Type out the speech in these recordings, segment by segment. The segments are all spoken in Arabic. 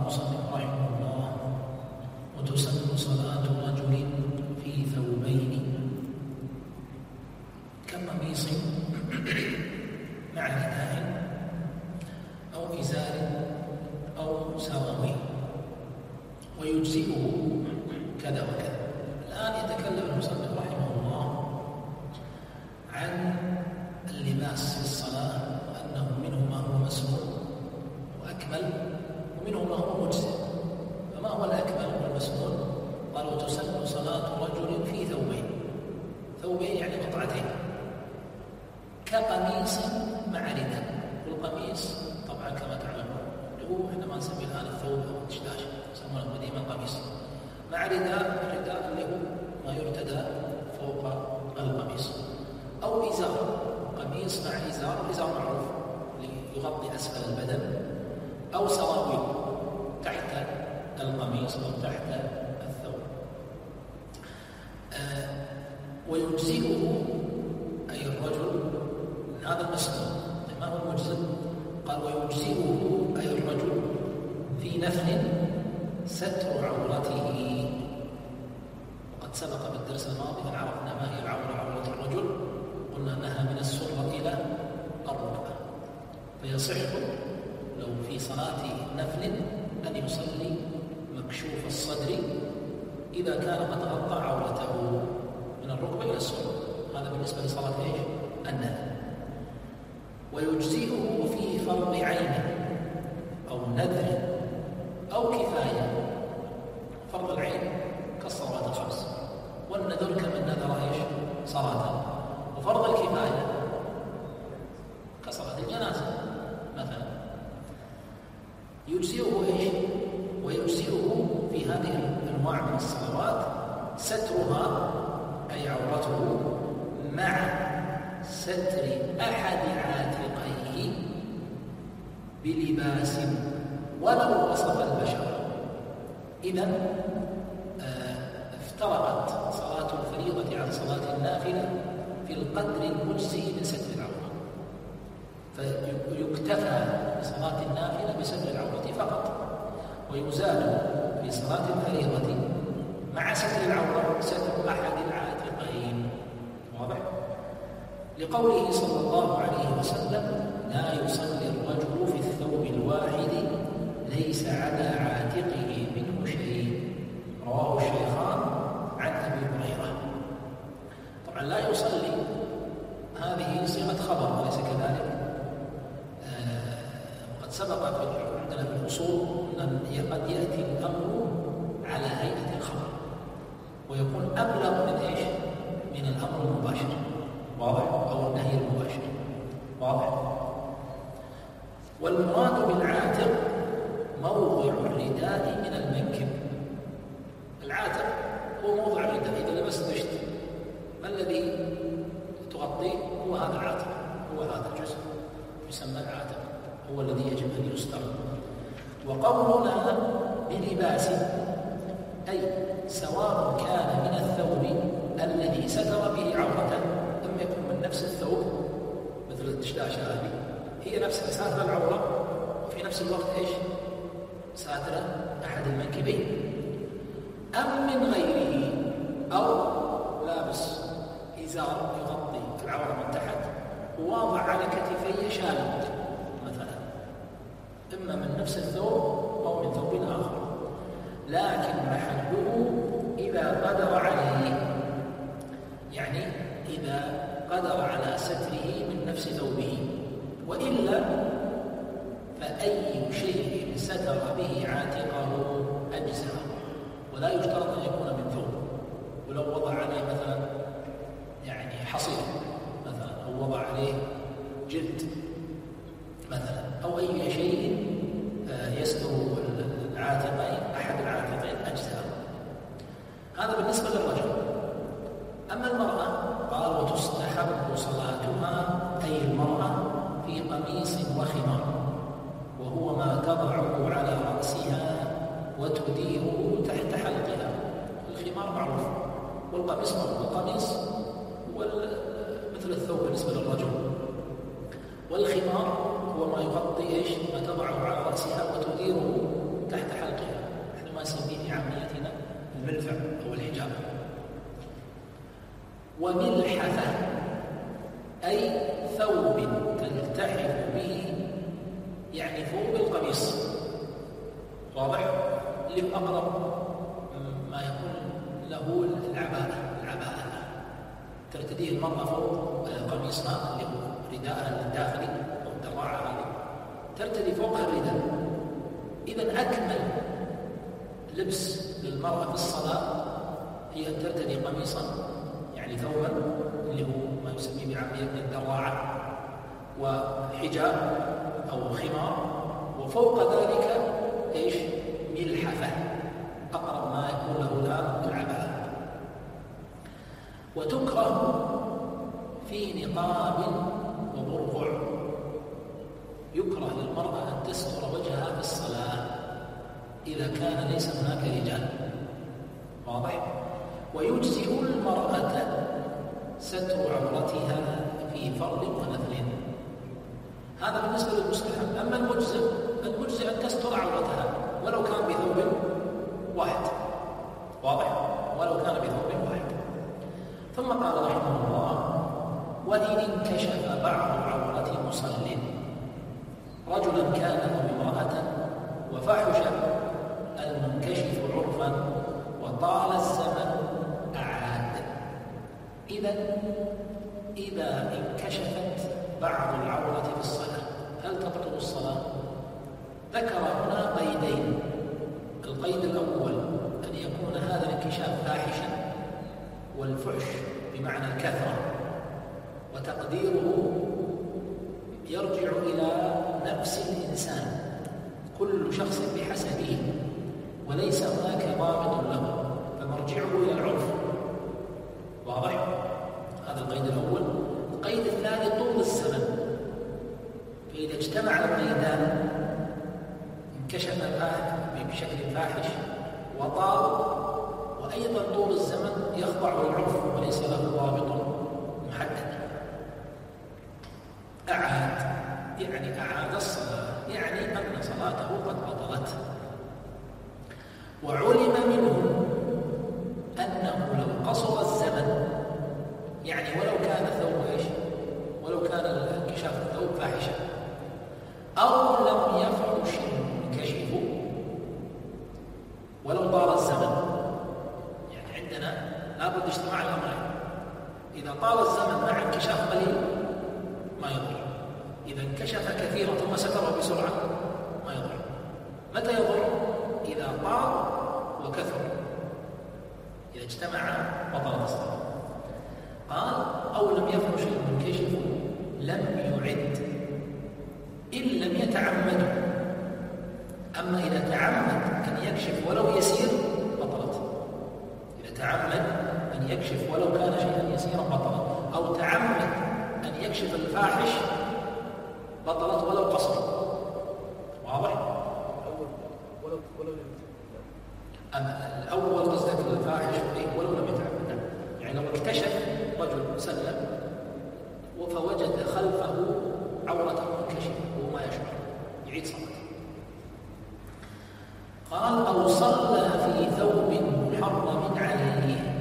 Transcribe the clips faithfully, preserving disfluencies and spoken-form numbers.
المصنف رحمه الله: وتسن صلاة رجل في ثوبين كقميص مع رداء أو إزار أو سراويل، ويجزئه كذا وكذا. الآن يتكلم المصنف رحمه الله عن اللباس في الصلاة، أنه منه ما هو مسنون وأكمل ومنه ما هو مجزئ. فما هو الأكمل والمسنون؟ قال: وتسن صلاة رجل في ثوبين. ثوبين يعني قطعتين، كقميص مع رداء. والقميص طبعا كما تعلمون اللي هو احنا ما نسميه الآن الثوب أو الدشداش، يسمونه قديما قميص مع رداء. الرداء اللي هو ما يرتدى فوق القميص، أو إزار، قميص مع إزار. الإزار معروف يغطي أسفل البدن، أو سراويل تحت القميص أو تحت الثوب. آه ويجزئه أي الرجل، هذا المسنون. ما هو المجزئ؟ قال: ويجزئه أي الرجل في نفل ستر عورته. وقد سبق بالدرس الماضي أن عرفنا ما هي العورة. عورة الرجل قلنا أنها من السرة إلى الركبة، فيصح لو في صلاة نفل أن يصلي مكشوف الصدر إذا كان قد غطى عورته من الركبة إلى السرة. هذا بالنسبة لصلاة إيش؟ النفل. ويجزئه في فرض عين أو نذر أو كفاية. فرض العين كالصلوات الخمس، والنذر كمن نذر إيش؟ صلاة. وفرض الكفاية كصلاة الجنازة مثلا. يجزئه إيش؟ ويجزئه في هذه الأنواع من الصلوات سترها أي عورته مع ستر أحد عاتقيه بلباس ولو وصف البشر. إذن افترقت صلاة الفريضة عن صلاة النافلة في القدر المجزئ من ستر العورة، فيكتفى بصلاة النافلة بستر العورة فقط، ويزاد في صلاة الفريضة مع ستر العورة ستر أحد العاتقين. واضح؟ لقوله صلى الله عليه وسلم: لا يصلي الرجل في الثوب الواحد ليس على عاتقه منه شيء. رواه الشيخان عن أبي هريرة. طبعا لا يصلي هذه صيغة خبر، أليس كذلك؟ آه وقد سبق عندنا في الأصول أن قد يأتي الأمر على هيئة الخبر ويكون أبلغ من إيش؟ من الأمر المباشر. واضح؟ أو النهي المباشر. واضح؟ والمراد بالعاتق موضع الرداء من المنكب. العاتق هو موضع الرداء. إذا لبست دشت ما الذي تغطيه؟ هو هذا العاتق، هو هذا الجزء يسمى العاتق، هو الذي يجب أن يستر. وقولنا بلباس أي سواء كان من الثوب الذي ستر به عورته لم يكن من نفس الثوب، مثل الدشداشة هذه هي نفسها ساترة العورة وفي نفس الوقت إيش؟ ساترة أحد المنكبين، أم من غيره، أو لابس إزار يغطي العورة من تحت وواضع على كتفيه شال مثلا، إما من نفس الثوب أو من ثوب آخر، لكن محله إذا قدر عليه، يعني إذا قدر على ستره من نفس ثوبه، وإلا فأي شيء ستر به عاتقه أجزاء، ولا يشترط أن يكون من ثوب. ولو وضع عليه مثلا يعني حصير مثلا، أو وضع عليه جلد مثلا، أو أي شيء يستر العاتقين أحد العاتقين أجزاء. هذا بالنسبة للرجل. أما المرأة قال: وتستحب صلاتها أي المرأة في قميص وخمار، وهو ما تضعه على رأسها وتديره تحت حلقها. الخمار معروف والقميص معروف. القميص هو مثل الثوب بالنسبة للرجل، والخمار هو ما يغطي إيش؟ ما تضعه على رأسها وتديره تحت حلقها. وملحفة أي ثوب تلتحف به، يعني ثوب القميص، واضح؟ اللي أقرب ما يكون له العباءة العباءة ترتديه المرأة فوق قميصها اللي هو رداءها الداخلي أو الدراعة هذه، ترتدي فوقها الرداء. إذا أكمل لبس للمرأة في الصلاة هي أن ترتدي قميصا، يعني ثوبا اللي هو ما يسميه بعامية الدراعة، وحجاب أو خمار، وفوق ذلك إيش؟ ملحفة، أقرب ما يكون له الآن العباءة. وتكره في نقاب وبرقع، يكره للمرأة أن تستر وجهها في الصلاة إذا كان ليس هناك رجال، واضح؟ ويجزئ المرأة ستر عورتها في فرض ونفل، هذا بالنسبة للمستحب. أما المجزئ، المجزئ أن تستر عورتها ولو كان بثوب واحد، واضح؟ ولو كان بثوب واحد. ثم قال رحمه الله: وإن انكشف بعض عورة مصل، رجلا كان أو امرأة، وفحش المنكشف عرفا وطال الزمن أعاد. إذا إذا انكشفت بعض العورة في الصلاة هل تبطل الصلاة؟ ذكر هنا قيدين. القيد الأول أن يكون هذا الانكشاف فاحشا، والفحش بمعنى الكثرة، وتقديره يرجع إلى نفس الإنسان، كل شخص بحسبه وليس هناك ضابط له، فمرجعه إلى العرف، واضح؟ هذا القيد الأول. القيد الثاني طول الزمن، فإذا اجتمع القيدان انكشف بشكل فاحش وطال، وأيضا طول الزمن يخضع للعرف وليس له ضابط محدد. أعاد يعني أعاد الصلاة، يعني أن صلاته قد بطلت. وعلم منه أنه لو قصر الزمن، يعني ولو كان الثوب إيش؟ ولو كان انكشاف الثوب فاحشا، أو لم يفحش المنكشف ولو طال الزمن، يعني عندنا لابد اجتماع الأمرين. إذا طال الزمن مع انكشاف قليل ما يضر، إذا انكشف كثيرا ثم ستره بسرعة ما يضر. متى يضر؟ إذا طال وكثر، إذا اجتمع بطلت الصلاة. قال: أو لم يفحش المنكشف لم يعد إن لم يتعمد. أما إذا تعمد أن يكشف ولو يسير بطلت، إذا تعمد أن يكشف ولو كان شيئا يسيرا بطلت، أو تعمد أن يكشف الفاحش بطلت ولو قصر، واضح؟ ولو ولو أما الأول قصدك الفاحش ولو لم يتعمد، يعني لو اكتشف رجل سلم فوجد خلفه عورة منكشفة وهو ما يشعر يعيد صلاته. قال: أو صلى في ثوب محرم عليه.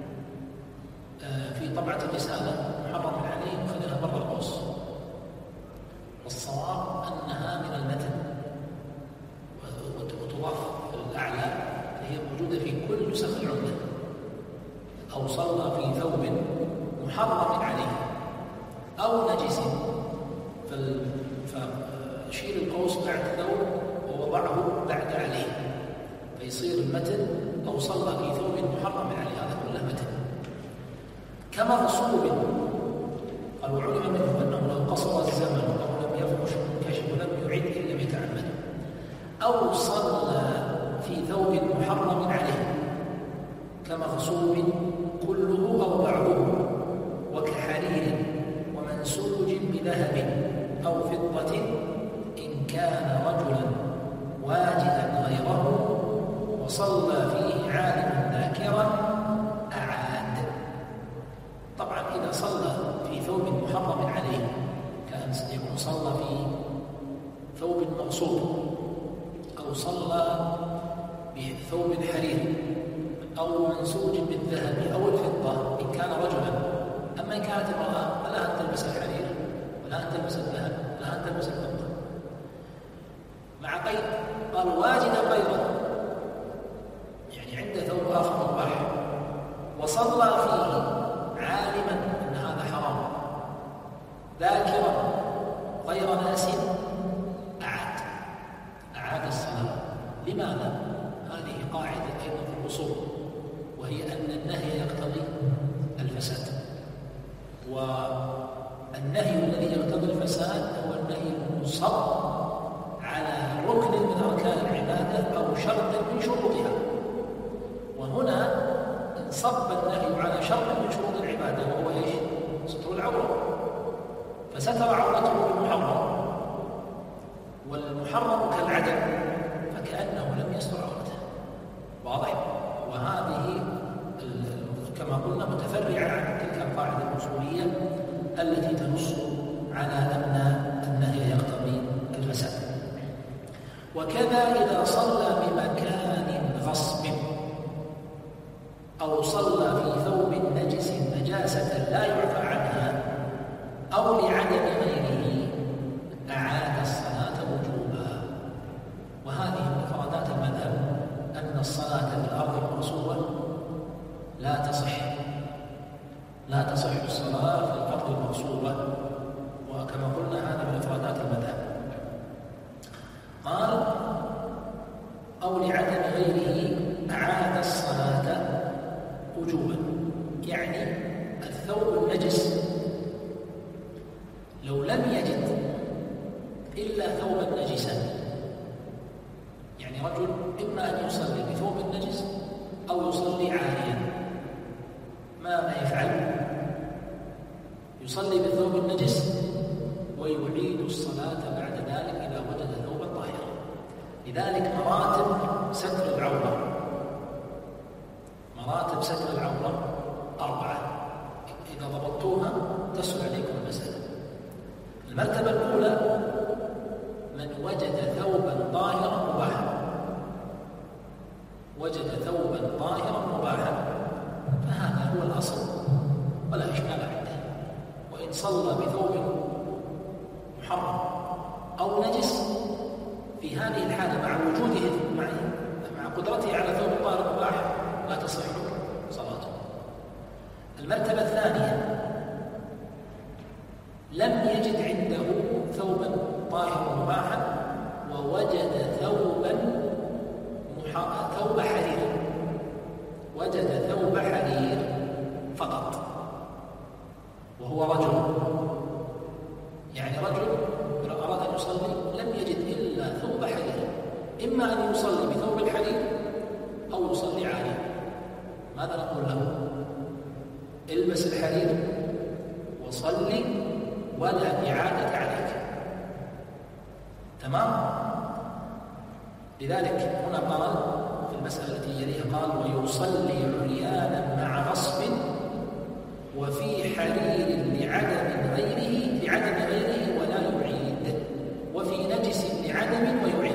آه في طبعة الرسالة محرم عليه خليها برا القوس، والصواب أنها من المتن وتضاف الأعلى اللي هي موجودة في كل نسخ العمدة. أو صلى في ثوب محرم عليه أو نجس، فشيل القوس بعد ثوب ووضعه بعد عليه، فيصير المتن أو صلى في ثوب محرم عليه، هذا كله متن. كمغصوب، قال: وعلم منه أنه لو قصر الزمن أو لم يفحش المنكشف ولم يعد إن لم يتعمد. أو صلى في ثوب محرم عليه كمغصوب كله أو بعضه، وكحرير ومنسوج بذهب أو فضة إن كان رجلا واجدا غيره وصلى فيه عالما ذاكرا أعاد. طبعا إذا صلى في ثوب محرم عليه كان يكون صلى في ثوب مغصوب، أو صلى بثوب حرير أو منسوج بالذهب أو الفضة إن كان رجلا أما إن كانت امرأة فلا أن تلبس الحرير ولا أن تلبس الذهب ولا أن تلبس الفضة، مع قيد قال واجد غيره، يعني عنده ثوب آخر مباح وصلى فيه عالما أن هذا حرام ذاكرا غير ناس أعاد أعاد الصلاة. لماذا؟ هذه قاعدة أيضا في الأصول، وهي أن النهي يقتضي الفساد، والنهي الذي يقتضي الفساد هو النهي المنصب على ركن من أركان العبادة أو شرط من شروطها. وهنا انصب النهي على شرط من شروط العبادة وهو إيش؟ ستر العورة، فستر عورته بالمحرم، والمحرم كالعدم فكأنه لم يستر عورته. واضح؟ وهذه كما قلنا متفرعة عن تلك القاعدة الأصولية التي تنص على أن النهي يقتضي الفساد. وكذا إذا صلى بمكان غصب أو صلى في ثوب نجس نجاسة لا يعفى عنها أو لعدم غيره أعاد الصلاة وجوبا. وهذه من مفردات المذهب أن الصلاة في الأرض المغصوبة لا تصح لا تصح الصلاة في الأرض المغصوبة، وكما قلنا هذا من مفردات المذهب. قال أو لعدم غيره أعاد الصلاة وجوبا، يعني الثوب النجس لو لم يجد إلا ثوبا نجسا، يعني رجل إما أن يصلي بثوب النجس أو يصلي عاريا، ماذا يفعل؟ يصلي بالثوب النجس ويعيد الصلاة بعد ذلك إذا وجد ثوبا طاهرا. لذلك مراتب ستر العورة مراتب ستر العورة أربعة، إذا ضبطتوها تسهل عليكم المسألة. المرتبة الأولى من وجد ثوبا طاهرا مباحا وجد ثوبا طاهرا مباحا فهذا هو الأصل ولا إشكال عنده، وإن صلى بثوب محرم أو نجس في هذه الحالة مع وجوده مع, مع قدرته على ثوب طاهر مباح لا تصح صلاته. المرتبة الثانية لم يجد عنده ثوبا طاهرا مباحا ووجد ثوبا محا... ثوب حرير وجد ثوب حرير فقط، وهو رجل، يعني رجل أراد أن يصلي لم يجد إلا ثوب حرير، إما أن يصلي بثوب الحرير أو يصلي عاريا، ماذا نقول له؟ البس الحرير وصلي ولا إعادة عليك. تمام؟ لذلك هنا قال في المسألة التي يليها قال ويصلي عريانا مع غصب وفي حرير لعدم غيره لعدم غيره ولا يعيد وفي نجس لعدم ويعيد.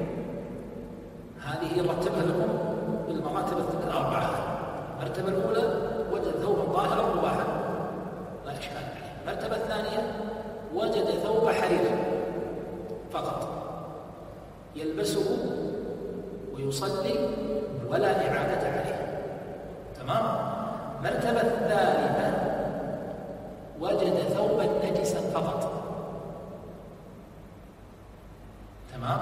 هذه رتبها لكم بالمراتب الأربعة. المرتبة الأولى وجد ثوبا ظاهرا مباحا لا إشكال عليه. المرتبة الثانية وجد ثوب حرير فقط يلبسه ويصلي ولا إعادة عليه. تمام؟ المرتبة الثالثة وجد ثوبا نجسا فقط. تمام؟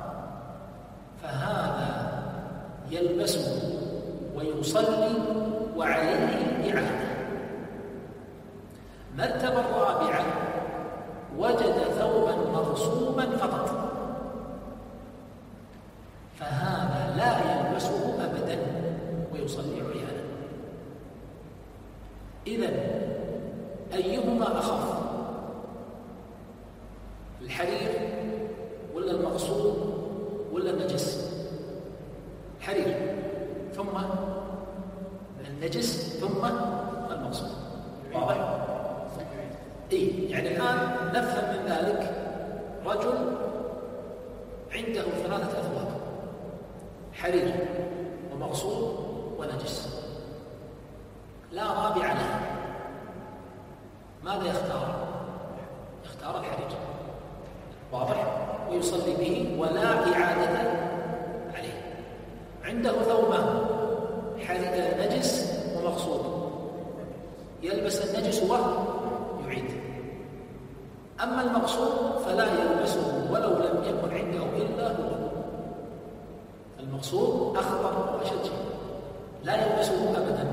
فهذا يلبسه ويصلي وعليه إعادة. المرتبة الرابعة وجد ثوبا مغصوبا فقط، فهذا لا يلبسه أبدا ويصلي عريانا. إذن أيهما أخف؟ الحرير ولا المغصوب ولا النجس؟ الحرير ثم النجس ثم المغصوب. واضح؟ إيه، يعني الآن نفهم من ذلك رجل عنده ثلاثة أثواب حرير ومغصوب ونجس لا رابع لها، ماذا يختار؟ يختار الحرير، واضح؟ ويصلي به ولا إعادة عليه. عنده ثوبان نجس ومغصوب، يلبس النجس ويعيد. أما المغصوب فلا يلبسه ولو لم يكن عنده إلا هو. المغصوب أخطر وأشد شيء، لا يلبسه أبدا،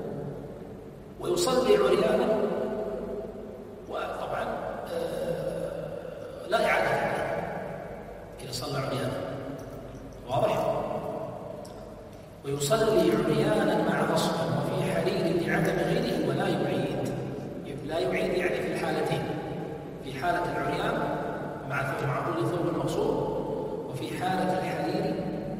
ويصلي عريانا، وطبعا لا إعادة عليه إذا صلى عريانا، واضح؟ ويصلي عريانا مع غصب وفي حرير لعدم غيره ولا يعيد. لا يعيد يعني في الحالتين، في حالة العريان مع معقول ثوب المغصوب، وفي حالة الحرير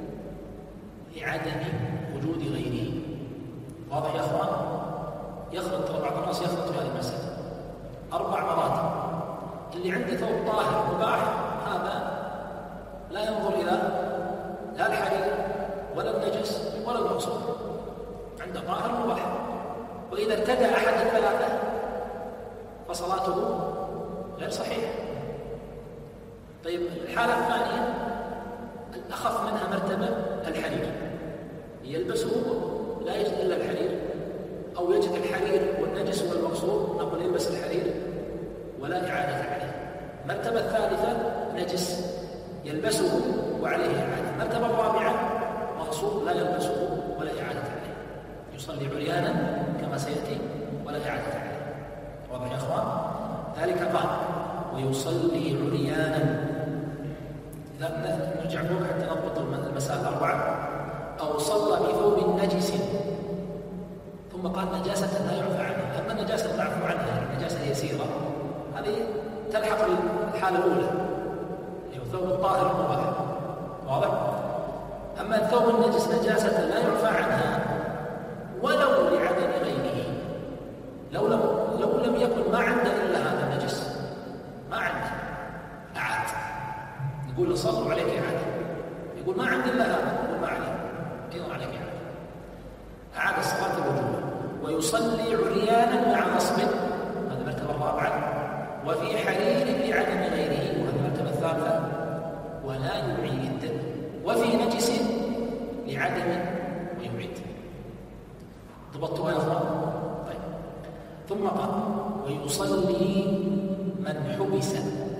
لعدم وجود غيره. واضح يا أخوان؟ يخلط بعض الناس يخلط في هذه المسألة أربع مراتب. اللي عنده ثوب طاهر مباح هذا لا ينظر إلى لا الحرير ولا النجس ولا المغصوب، عنده طاهر مباح. وإذا ارتدى أحد الثلاثة فصلاته غير صحيحة. طيب الحالة الثانية الأخف منها مرتبة الحرير، يلبسه لا يجد إلا الحرير، أو يجد الحرير والنجس والمغصوب، نقول يلبس الحرير ولا إعادة عليه. المرتبة الثالثة نجس يلبسه وعليه إعادة. المرتبة الرابعة مغصوب لا يلبسه ولا إعادة عليه، يصلي عريانا كما سيأتي ولا إعادة عليه. واضح يا أخوان؟ ذلك قال ويصلي عريانا. إذا نرجع فوق حتى نضبط المسائل الأربعة. أو صلى بثوب نجس، ثم قال نجاسة لا يعفى عنها. أما النجاسة المعفو عنها النجاسة يسيرة هذه تلحق الحالة الأولى، هي ثوب الطاهر المباح، واضح؟ أما الثوب النجس نجاسة لا يعفى عنها ولو لعدم غيره، لو لم لو لم يكن ما عنده إلا هذا النجس، ما عنده أعاد، نقول له صلوا عليك إعادة، يقول ما عندي إلا هذا، يقول ما عليك، أيضا عليك إعادة، أعاد الصلاة الوجوب. ويصلي عريانا مع غصب، هذا المرتبة الرابعة، وفي حرير لعدم غيره، وهذه المرتبة الثالثة، ولا يعيد. وفي نجس لعدم ويعيد. ضبطتها يا أخوان؟ طيب. ثم قال ويصلي من حبس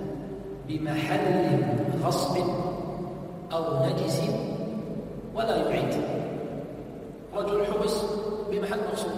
بمحل غصب أو نجس ولا يعيد. رجل حبس بمحل مغصوب،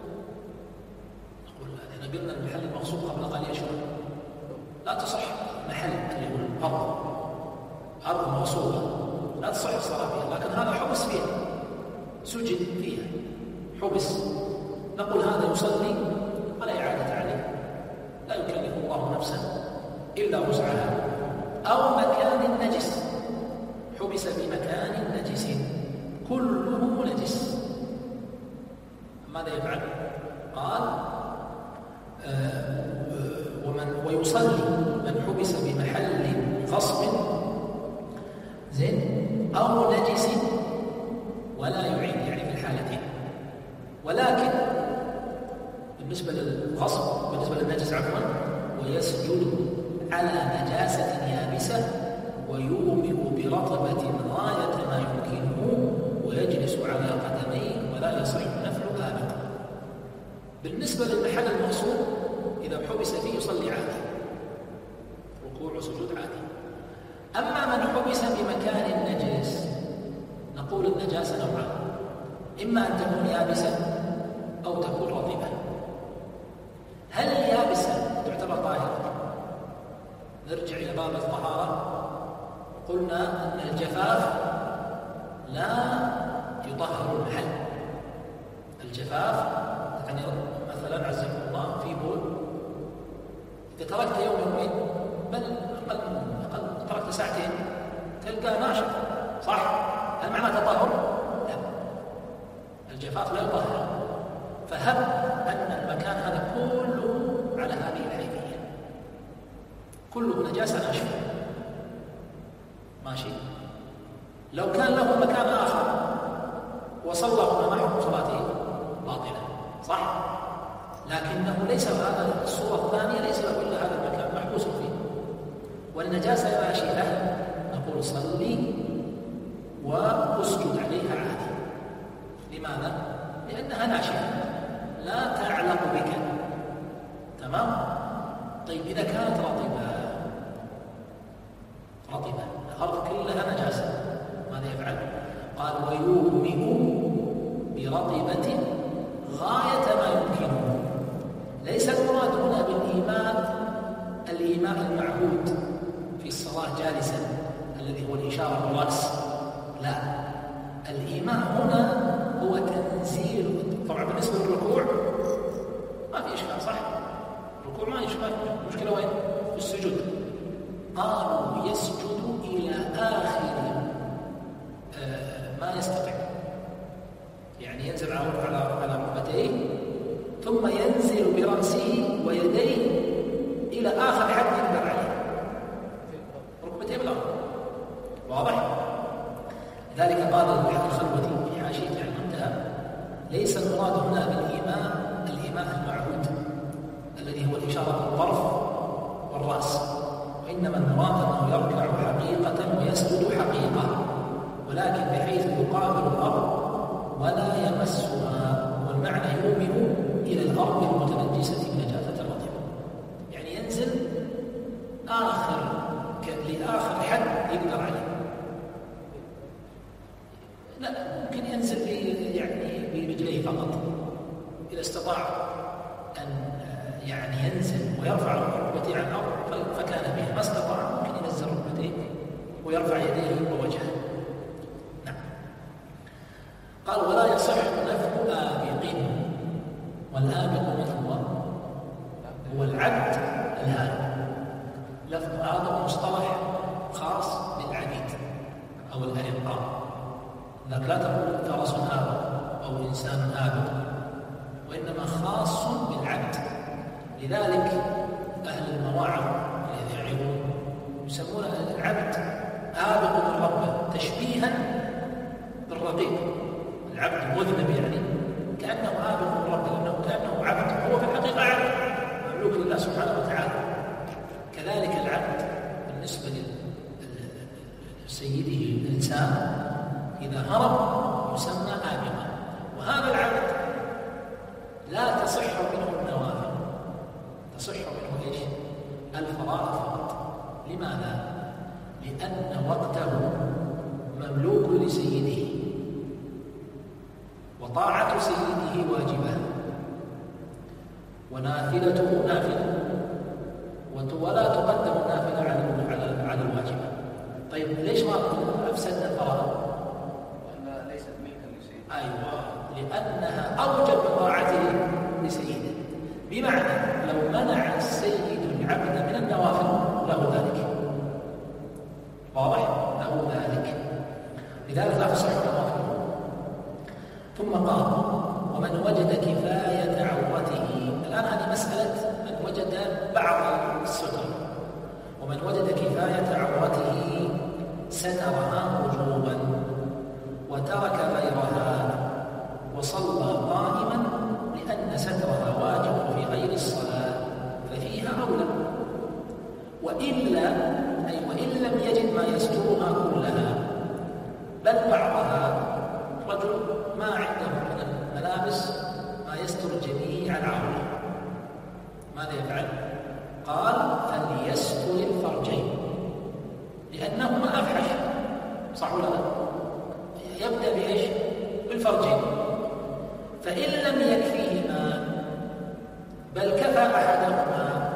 نقول احنا قلنا المحل المغصوب قبل قليل شوي لا تصح، محل اللي هو الأرض، أرض مغصوبة لا تصح الصلاة فيها، لكن هذا حبس فيها، سجن فيها، حبس، نقول هذا يصلي ولا إعادة عليه، لا يكلف الله نفسا إلا وسعها. أو مكان نجس، حبس بمكان نجس كله نجس، ماذا يفعل؟ قال آه ومن ويصلي من حبس بمحل غصب زين أو نجس ولا يعيد، يعني في الحالتين. ولكن بالنسبة للغصب بالنسبة للنجس عفوا ويسجد على نجاسة يابسة ويومئ برطبة غاية ما يمكنه ويجلس على قدميه ولا يصح نفل آبق. بالنسبة للمحل المغصوب إذا حبس فيه يصلي عادي، ركوع وسجود عادي. أما من حبس بمكان نجس نقول النجاسة نوعان، إما أن تكون يابسة أو تكون رطبة. هل يابسة تعتبر طاهرة؟ نرجع إلى باب الطهارة، قلنا أن الجفاف لا يطهر المحل. الجفاف يعني مثلا عزكم الله في بول، إذا تركت يوم يومين بل أقل أقل تركت ساعتين تلقى ناشف، صح؟ هل معناه تطهر؟ لا، الجفاف لا يطهر. فهب أن المكان هذا كله على هذه الحيثية، كله نجاسة ناشفة، ماشي. لو كان له مكان آخر وصلى هنا ما حكم صلاته باطلة، صح؟ لكنه ليس ليس هذا الصورة الثانية ليس له إلا هذا المكان محبوس فيه. والنجاسة إذا شئت نقول صلي واسجد عليها عادي. لماذا؟ لأنها ناشئة لا تعلق بك. تمام؟ طيب إذا كانت رطبة رطبة الأرض كلها نجاسة ماذا يفعل؟ قال ويومئ برطبة غاية ما يمكنه. ليس المراد هنا بالإيمان الإيمان المعهود في الصلاة جالسا الذي هو الإشارة بالرأس، لا، الإيمان هنا هو تنزيل. طبعا بالنسبة للركوع ما في إشكال، صح؟ الركوع ما يشبه، المشكلة وين؟ في السجود. قالوا يسجد إلى آخر آه ما يستطيع، يعني ينزل على على ركبتيه ثم ينزل برأسه ويديه إلى آخر حد يقدر عليه، ركبتيه بالأرض. واضح؟ لذلك قال الخلوتي في حاشية المنتهى ليس المراد هنا بالإيماء الإيماء المعهود الذي هو الإشارة بالطرف والرأس، وإنما المراد أنه يركع حقيقة ويسجد حقيقة، ولكن بحيث يقابل الأرض ولا يمسها. والمعنى يومئ إلى الأرض المتنجسة بنجاسة الرطبة، يعني ينزل آخر لآخر حد يقدر عليه. لا، ممكن ينزل يعني برجليه فقط إذا استطاع أن يعني ينزل ويرفع ركبتيه عن الأرض فكان بها، ما استطاع ممكن ينزل ركبتيه ويرفع يديه ووجهه. نعم. قال ولا يصح نفي آبق، والآبق هو هو العبد الهارب. لفظ هذا مصطلح خاص بالعبيد أو الأرقاء، لكن لا تقول فرس آبق أو إنسان آبق، وإنما خاص بالعبد. لذلك أهل المواعظ الذين يعظون يسمون العبد آبق من ربه تشبيها بالرقيق. العبد مذنب يعني كأنه آبق من ربه، لأنه كأنه عبد، هو في الحقيقة عبد مملوك لله سبحانه وتعالى. كذلك العبد بالنسبة لسيده الإنسان إذا هرب يسمى آبقا. وهذا العبد لا تصح منه النوافل، تصح منه ايش؟ الفرائض فقط. لماذا؟ لأن وقته مملوك لسيده، وطاعة سيده واجبة، ونافلته نافلة، ولا تقدم النافلة على على الواجبة. طيب ليش ما أفسدنا الفرائض؟ لأنها ليست ملكا لسيده. أيوة، لأنها أوجب من طاعته لسيده. بمعنى لو منع السيد العبد من النوافل له ذلك. واضح؟ له ذلك، لذلك لا تصح النوافل. ثم قال ومن وجد كفاية عورته. الآن هذه مسألة من وجد بعض الستر. ومن وجد كفاية عورته سترها وجوبا وترك غيرها وصلى قائما، لأن سترها واجب في غير الصلاة ففيها أولى. وإلا أي وإن لم يجد ما يسترها كلها بل بعضها، رجل ما عنده من الملابس ما يستر جميع العورة، ماذا يفعل؟ قال فليستر الفرجين لأنهما أفحش، صح ولا لا؟ يبدأ بإيش؟ بالفرجين. فإن لم يكفيهما بل كفى أحدهما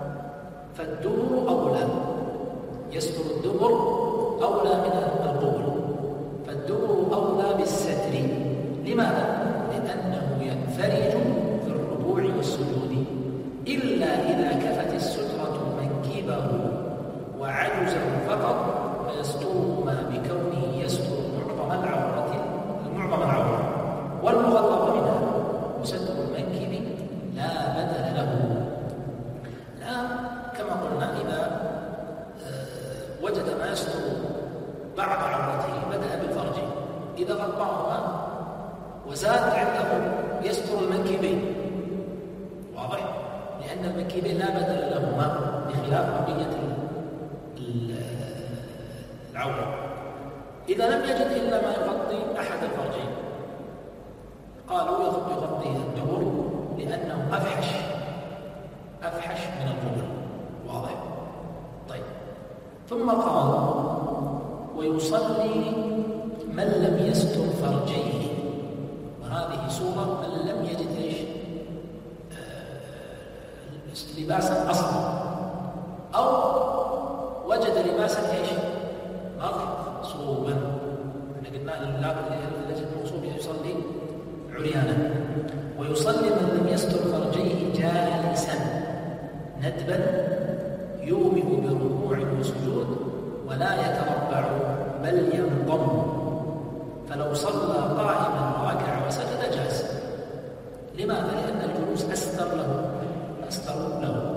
فالدبر أولى، يستر الدبر أولى من القبول، فالدبر أولى بالستر. لماذا؟ لأنه ينفرج في الركوع والسجود، إلا إذا كفت السترة منكبه وعجزه فقط فيسترهما بكونه يستر معظم العورة المعظم العورة والمغلظ منها، وستر المنكب لا بدل له. الآن كما قلنا إذا وجد ما يستر بعض عورته بدأ بالفرج، إذا غطاهما وزاد عنده يستر المنكبين، واضح؟ لأن المكي به لا بدل لهما بخلاف بقية العورة. إذا لم يجد إلا ما يغطي أحد الفرجين قالوا يغطي الدبر لأنه أفحش أفحش من القبل. واضح؟ طيب. ثم قال ويصلي من لم يستر فرجيه، وهذه صورة من لم يجد إيش؟ آه لباسا أصلا أو وجد لباسا إيش؟ مغصوبا. احنا قلنا الذي المغصوب يصلي عريانا. ويصلي من لم يستر فرجيه جالسا ندبا يومئ بركوع وسجود ولا يتربع بل ينضم، فلو صلى قائما وركع وسجد جاز. لماذا؟ لأن الجلوس أستر له أستر له.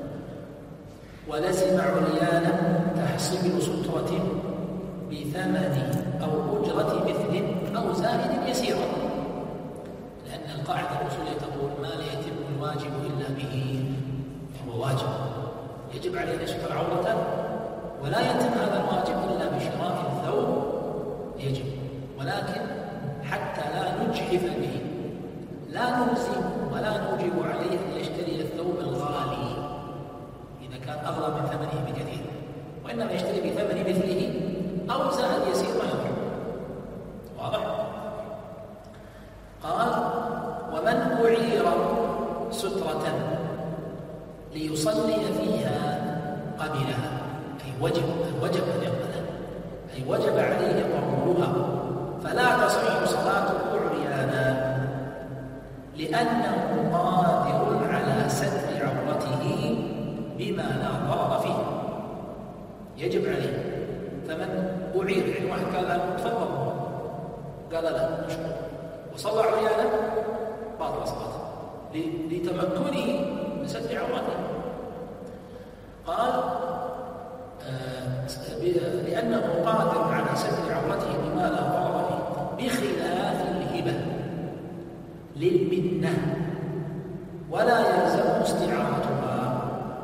ولزم عريانا تحصيل سترة بثمن أو أجرة مثل أو زائد يسيرا، لأن القاعدة الأصولية تقول ما لا يتم الواجب إلا به فهو واجب، يجب عليه أن يستر عورته، ولا يتم هذا الواجب إلا بشراء الثوب يجب. ولكن حتى لا نجحف به لا نلزم ولا نوجب عليه أن يشتري الثوب الغالي إذا كان أغلى من ثمنه بكثير، وإنما يشتري بثمن مثله أو زائد يسير ما يضر. واضح؟ قال ومن أعير سترة ليصلي فيها قبلها، أي وجب وجب أن يقبلها، أي وجب عليه قبولها، فلا تصح صلاته عريانا لأنه قادر على ستر عورته بما لا ضرر فيه، يجب عليه. فمن أعير يعني واحد قال له تفضل، قال لا مشكور وصلى عريانا باطل صلاته لتمكنه من ستر عورته. قال آه لأنه قادر على ستر عورته بما لا ضرر فيه بخلاف الهبة للمنة ولا يلزم استعارتها.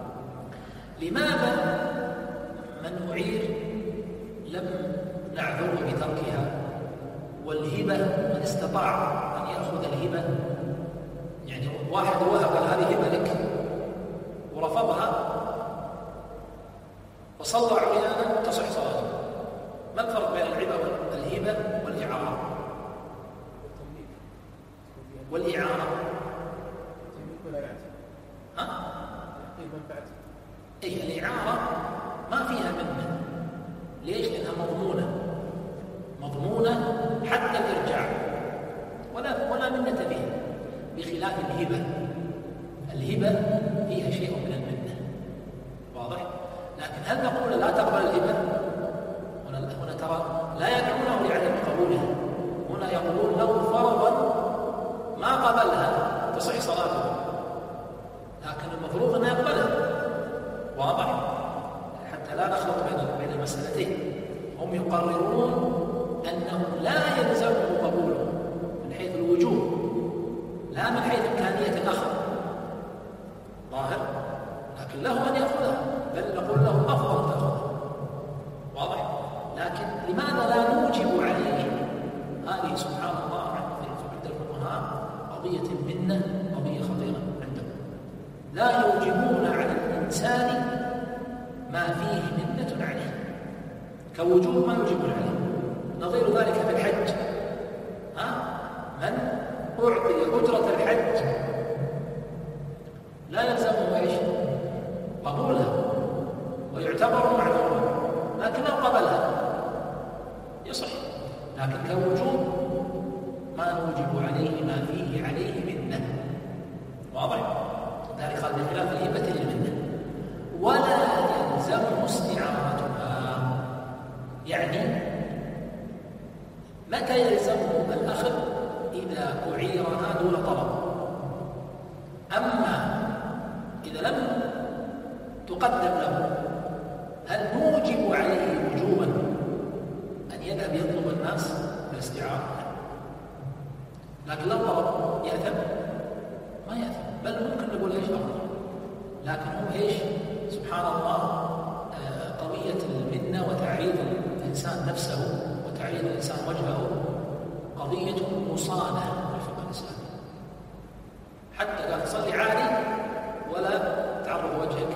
لماذا من أعير لم نعذره بتركها، والهبة من استطاع أن يأخذ الهبة، يعني واحد وهب هذه هبة لك ورفضها وصلى عريانا تصح صلاته. ما الفرق بين الهبة والهبة والإعارة؟ والإعارة ها؟ أي الإعارة ما فيها منة. ليش؟ لأنها مضمونة مضمونة حتى الإرجاع ولا ولا منة فيها، بخلاف الهبة. الهبة فيها شيء من المنة. واضح؟ لكن هل نقول لا تقبل الهبة؟ هنا ترى لا يدعونه لعدم قبولها، هنا يقولون لو فرضا ما قبلها تصح صلاته، لكن المفروض أن يقبلها. واضح؟ حتى لا نخلط بين بين المسألتين. هم يقررون أنه لا يلزمه قبوله من حيث الوجوب لا من حيث إمكانية الأخذ ظاهر، لكن له أن يأخذها، بل نقول له أفضل تأخذها. واضح؟ لكن لماذا لا نوجب عليه؟ هذه سبحان الله عند الفقهاء قضية منة، قضية خطيرة عندهم. لا يوجبون على الإنسان ما فيه منة عليه كوجوب ما يوجبون عليه. نظير ذلك في الحج، ها؟ من أعطي أجرة الحج لا يلزمه إيش؟ قبولها ويعتبر معذورا، لكن لو قبلها يصح. لكن كوجوب ما نوجب عليه ما فيه عليه منة. واضح؟ ذلك قال بخلاف الهبة للمنة ولا يلزم استعارتها. يعني متى يلزمه الأخذ؟ إذا أعيرها دون طلب. أما إذا لم تقدم له هل نوجب عليه وجوبا أن يذهب يطلب الناس بالاستعارة؟ لكن لو طلب يأثم ما يأثم، بل ممكن نقول إيش أفضل لكن هم إيش؟ سبحان الله، قضية المنة وتعريض الإنسان نفسه وتعريض الإنسان وجهه قضية مصانة في الفقه الإسلامي. حتى لا تصلي عالي ولا تعرض وجهك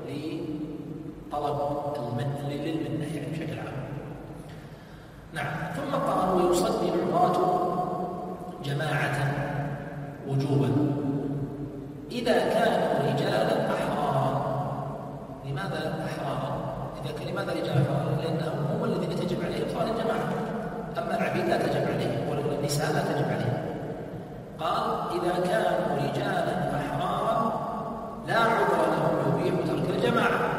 لطلب المنة للمنة يعني بشكل عام. نعم. ثم قال ويصلي العراة جماعة وجوبا إذا كانوا رجالا أحرارا. لماذا أحرارا؟ إذا كان لماذا رجال أحرارا؟ لأنهم هم الذين تجب عليهم صلاة الجماعة، أما العبيد لا تجب عليهم ولا النساء لا تجب عليهم. قال إذا كانوا رجالا أحرارا لا عذر لهم يبيح ترك الجماعة.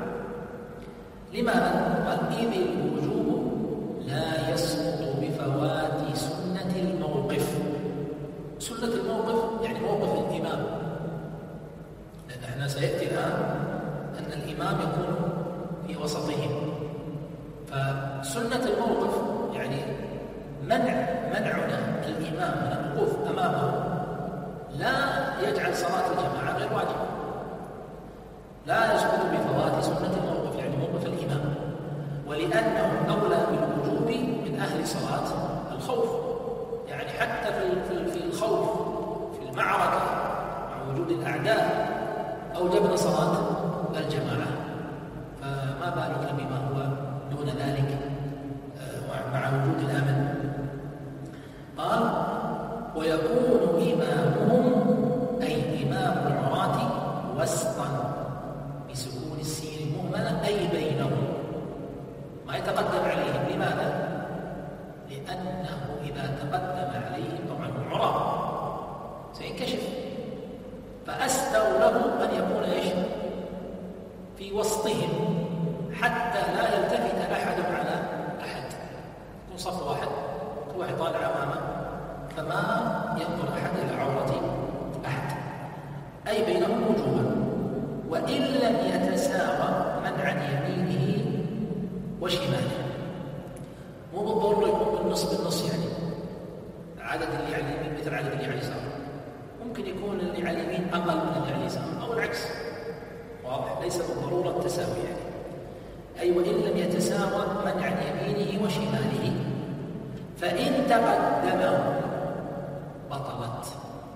لماذا؟ قال إذ الوجوب لا يسقط بفوات سنة الموقف. سنة الموقف يعني موقف الإمام، لأن احنا سيأتي الآن أن الإمام يكون في وسطهم، فسنة الموقف يعني منع منعنا الإمام من الوقوف أمامه لا يجعل صلاة الجماعة غير واجبة. لا يسقط بفوات سنة الموقف يعني موقف الإمام، ولأنه أولى بالوجوب من أهل صلاة الخوف. يعني حتى في في الخوف في المعركة مع وجود الأعداء أوجبنا صلاة الجماعة، فما بالك بما هو دون ذلك مع وجود الأمن. قال ويكون إمامهم أي إمام العراة وسطا بسكون السين المهملة أي بينهم، ما يتقدم عليهم. لماذا؟ لأنه إذا تقدم عليهم طبعا العراة سينكشف، فأستوا له أن يكون إيش؟ في وسطهم حتى لا يلتفت أحد على أحد، يكون صف واحد كل واحد طالع أمامه فما ينظر أحد إلى عورة أحد، أي بينهم وجوبا. وإن لم يتساوى من عن يمينه وشماله، مو بالضرورة يكون بالنص بالنص، يعني عدد اللي على اليمين مثل عدد اللي على اليسار، ممكن يكون اللي على اليمين أقل من اللي على اليسار أو العكس، واضح؟ ليس بالضرورة التساوي يعني. أي وإن لم يتساوى من عن يمينه وشماله فإن تقدمه بطلت.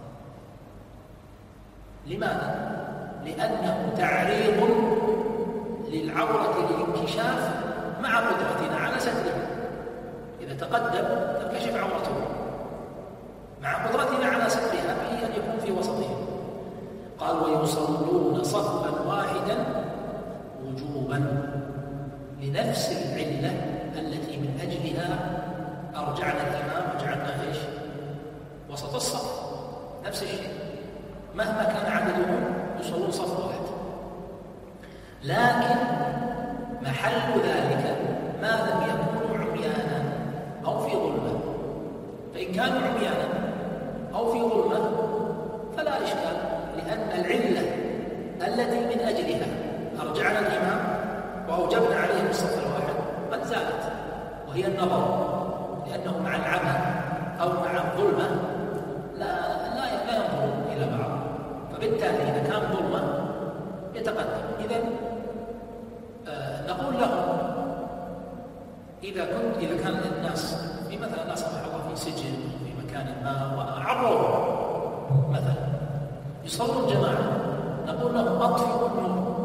لماذا؟ لأنه تعريض للعورة للانكشاف مع قدرتنا على سترها. إذا تقدم تنكشف عورته مع قدرتنا على سترها بأن يكون في وسطهم. قال ويصلون صفا واحدا وجوبا لنفس العلة التي من أجلها أرجعنا الإمام وجعلنا إيش؟ وسط الصف، نفس الشيء مهما كان عددهم يصلون صف واحد. لكن محل ذلك ما لم يكونوا عميانا أو في ظلمة، فإن كانوا عميانا أو في ظلمة فلا إشكال، لأن العلة التي من أجلها أرجعنا الإمام وأوجبنا عليهم الصف الواحد قد زالت، وهي النظر، لأنه مع العمى أو مع الظلمة لا لا لا ينظرون إلى بعض، فبالتالي إذا كان ظلمة يتقدم. إذا آه نقول لهم إذا كنت إذا كان الناس في مثلا لا سمح الله في سجن أو في مكان ما وعرضوا مثلا يصلوا الجماعة، نقول لهم أطفئوا النور،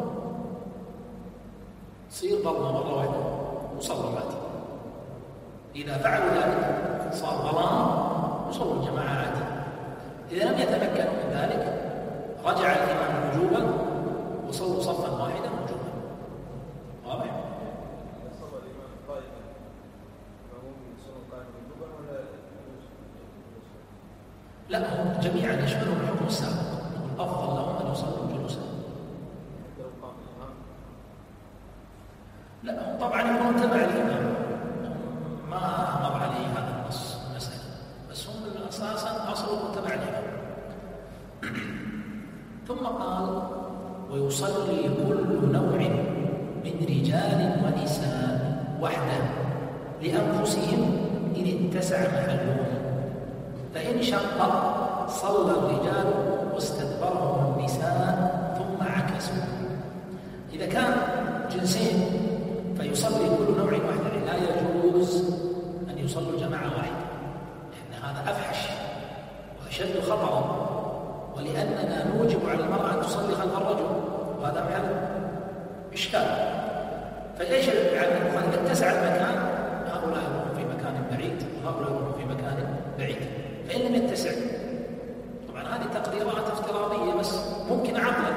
تصير ظلمة مرة واحدة وصلوا عادي. إذا فعلوا ذلك صار ظلام وصلوا الجماعة عادي. إذا لم يتمكنوا من ذلك رجع الإمام وجوبا وصلوا صفا واحدا وجوبا. واضح؟ صلى الإمام قائما فهم يصلون قائما وجوبا ولا لا، هم جميعا يشملهم الحكم السابق، الأفضل لهم أن يصلوا جلوسا. لا، هم طبعا يكونون تبع الإمام، ما مر عليه هذا النص المسألة، بس هم أساسا أصلهم تبع الإمام. ثم قال ويصلي كل نوع من رجال ونساء وحده لأنفسهم إن اتسع محلهم، فإن شق صلى الرجال واستدبرهم النساء ثم عكس. عكسه. إذا كان جنسين فيصلي كل نوع واحد، لا يجوز أن يصلوا جماعة واحدة، لأن هذا أفحش وأشد خطرا، ولأننا نوجب على المرأة أن تصلي خلف الرجل، وهذا محل إشكال. فإيش يعني إذا اتسع المكان هؤلاء يروحون في مكان بعيد وهؤلاء يروحون في مكان بعيد، فإن لم يتسع، طبعا هذه تقديرات افتراضية بس ممكن عقلا،